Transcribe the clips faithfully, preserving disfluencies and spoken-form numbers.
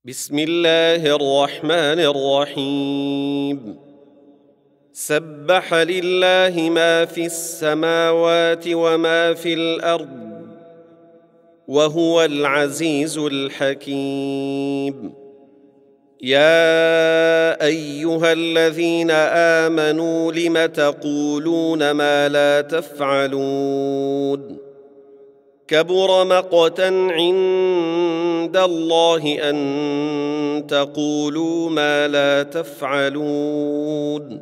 بسم الله الرحمن الرحيم. سبح لله ما في السماوات وما في الأرض وهو العزيز الحكيم. يا أيها الذين آمنوا لم تقولون ما لا تفعلون؟ كبر مقتا عند الله أن تقولوا ما لا تفعلون.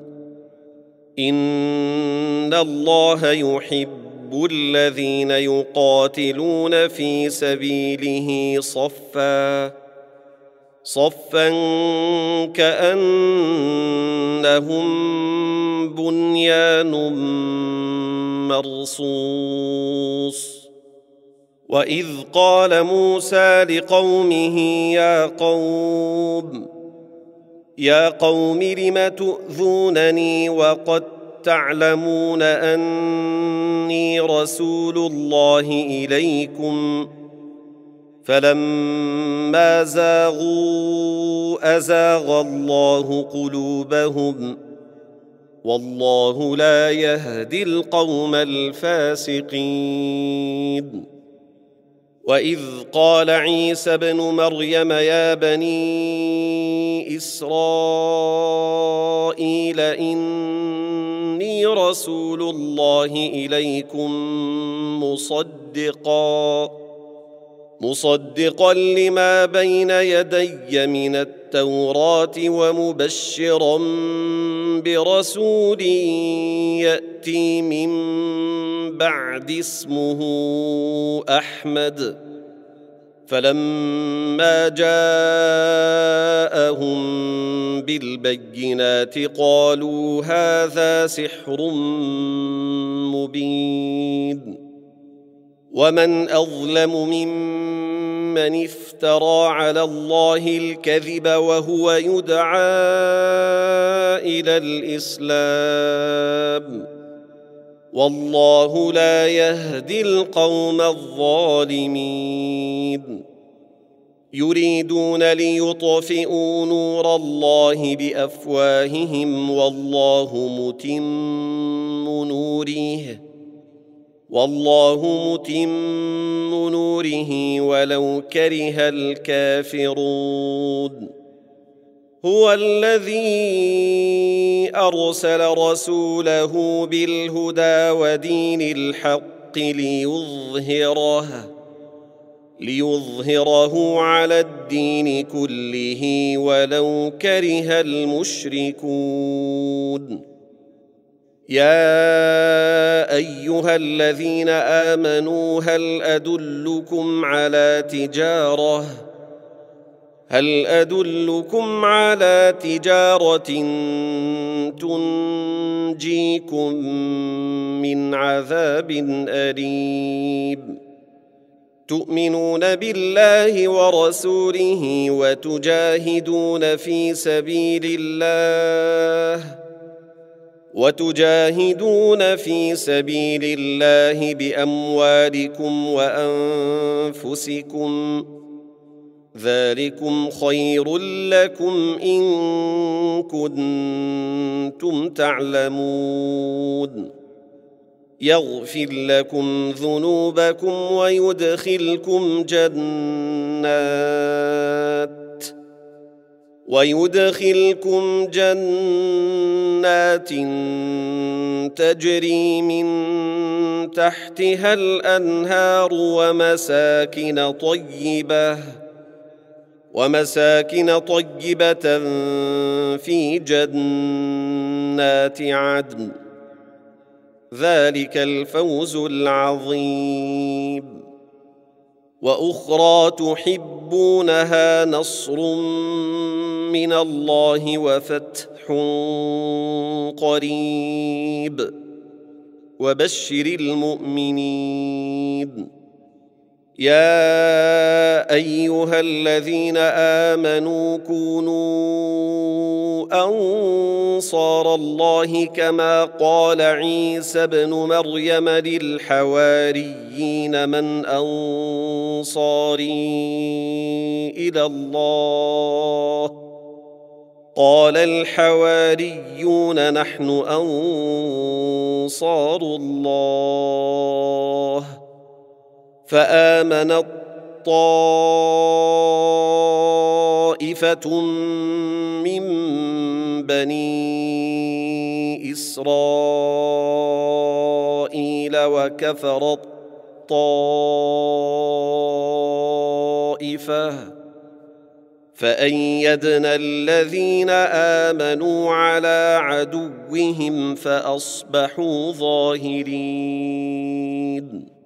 إن الله يحب الذين يقاتلون في سبيله صفا صفا كأنهم بنيان مرصوص. وإذ قال موسى لقومه يا قوم يا قوم لم تؤذونني وقد تعلمون أني رسول الله إليكم؟ فلما زاغوا أزاغ الله قلوبهم والله لا يهدي القوم الفاسقين. وإذ قال عيسى ابن مريم يا بني إسرائيل إني رسول الله إليكم مصدقا مصدقا لما بين يدي من التوراة ومبشرا برسول يأتي من بعد اسمه أحمد. فلما جاءهم بالبينات قالوا هذا سحر مبين. ومن أظلم ممن افترى على الله الكذب وهو يدعى إلى الإسلام والله لا يهدي القوم الظالمين. يريدون ليطفئوا نور الله بأفواههم والله متم نوره والله متم نوره ولو كره الكافرون. هو الذي أرسل رسوله بالهدى ودين الحق ليظهره ليظهره على الدين كله ولو كره المشركون. يا أيها الذين آمنوا هل أدلكم على تجارة هل أدلكم على تجارة تنجيكم من عذاب أليم؟ تؤمنون بالله ورسوله وتجاهدون في سبيل الله وتجاهدون في سبيل الله بأموالكم وأنفسكم ذلكم خير لكم إن كنتم تعلمون. يغفر لكم ذنوبكم ويدخلكم جنات ويدخلكم جنات تجري من تحتها الأنهار ومساكن طيبة ومساكن طيبة في جنات عدن. ذلك الفوز العظيم. وأخرى تحبونها نصر من الله وفتح قريب وبشر المؤمنين. يا ايها الذين امنوا كونوا انصار الله كما قال عيسى ابن مريم للحواريين من انصاري الى الله قال الحواريون نحن انصار الله فآمنت طائفة من بني إسرائيل وكفرت طائفة فأيدنا الذين آمنوا على عدوهم فأصبحوا ظاهرين.